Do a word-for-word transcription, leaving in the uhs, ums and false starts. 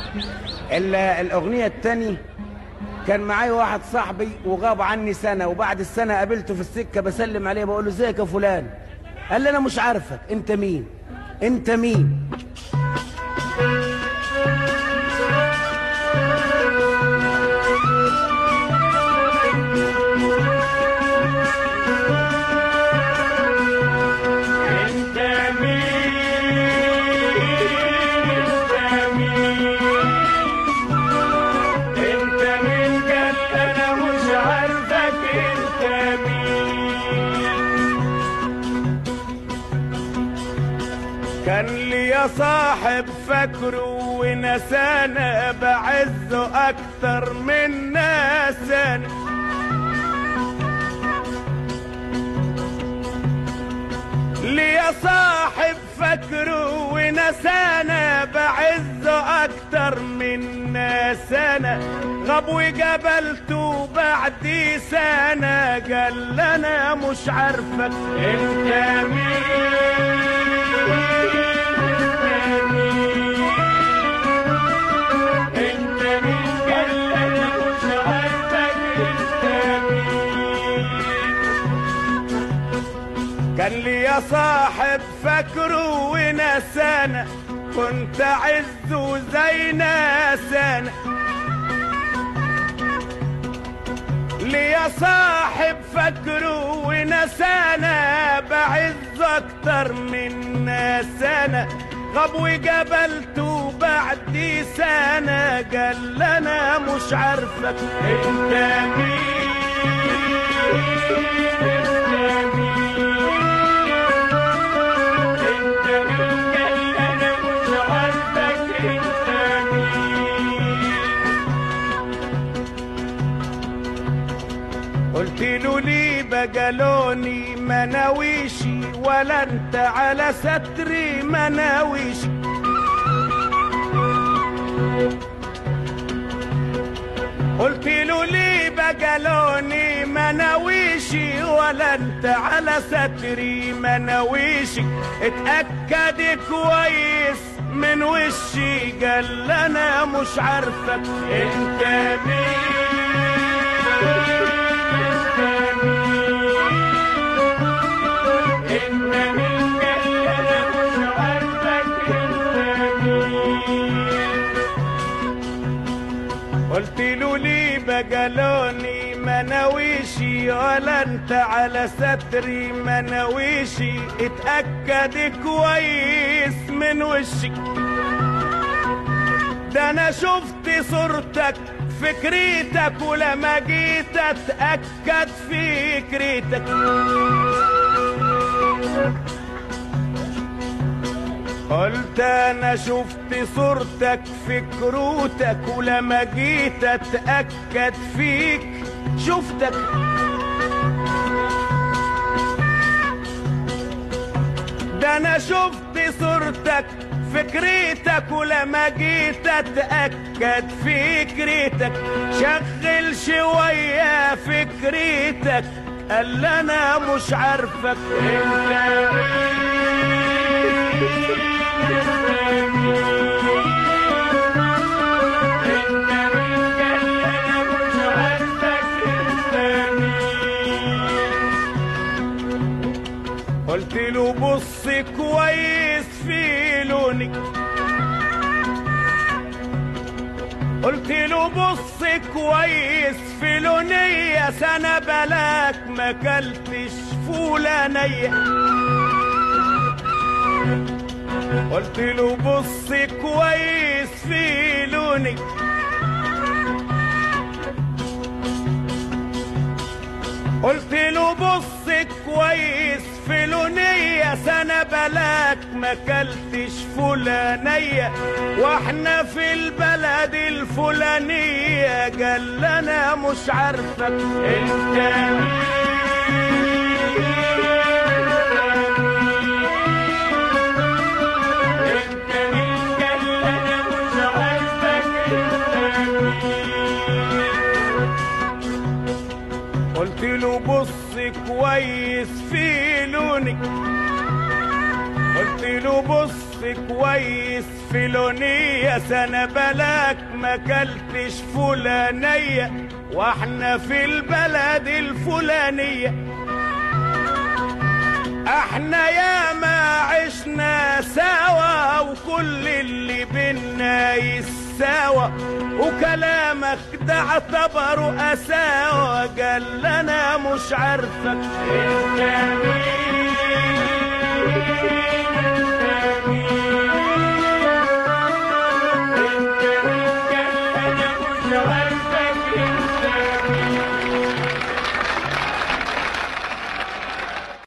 الأغنية التانية كان معايا واحد صاحبي وغاب عني سنة، وبعد السنة قابلته في السكة بسلم عليه بقول له ازيك يا فلان؟ قال لي أنا مش عارفك، أنت مين؟ أنت مين؟ كان لي يا صاحب فاكره ونسانا بعزه اكتر من ناسانا، لي يا صاحب فاكره ونسانا بعزه اكتر من ناسانا، غاب وقابلته بعد سنه قال انا مش عارفك انت مين؟ كان لي يا صاحب فاكره ونسانا كنت عزه زي ناسانا، لي يا صاحب فاكره ونسانا بعز اكتر من ناسانا، غاب وقابلته بعد سنة قال انا مش عارفك انت مين؟ قلت له ليه بقالوني مناويشي ولا انت على ستري مناويشي، قلت له ليه بقالوني مناويشي ولا انت على ستري مناويشي، اتأكد كويس من وشي قال انا مش عارفك انت مين؟ قلت له ليه بقالوني مناويشي ولا انت على ستري مناويشي، اتأكد كويس من وشي، ده انا شفت صورتك فكريتك ولما جيت اتأكد فكريتك، قلت انا شفت صورتك في كروتك ولما جيت اتأكد فيك شفتك، ده انا شفت صورتك فكريتك ولما جيت اتأكد فكريتك، شغل شوية فكريتك قال انا مش عارفك انت قلت له بص كويس في لوني، قلت له بص كويس في لوني يا سنة بلاك ما كلتش فولانية، قلت له بص كويس في لوني، قلت له بص كويس في لوني يا سنة بلاك ما كلتش فلانية، واحنا في البلد الفلانية قال انا مش عارفك انت قلت له بص كويس في لوني، قلت له بص كويس الفلونية سنة بلاك ما كلتش فلانية، واحنا في البلد الفلانية احنا يا ما عشنا سوا، وكل اللي بينا يساوى، وكلامك ده اعتبره قساوة. قال انا مش عارفك انت مين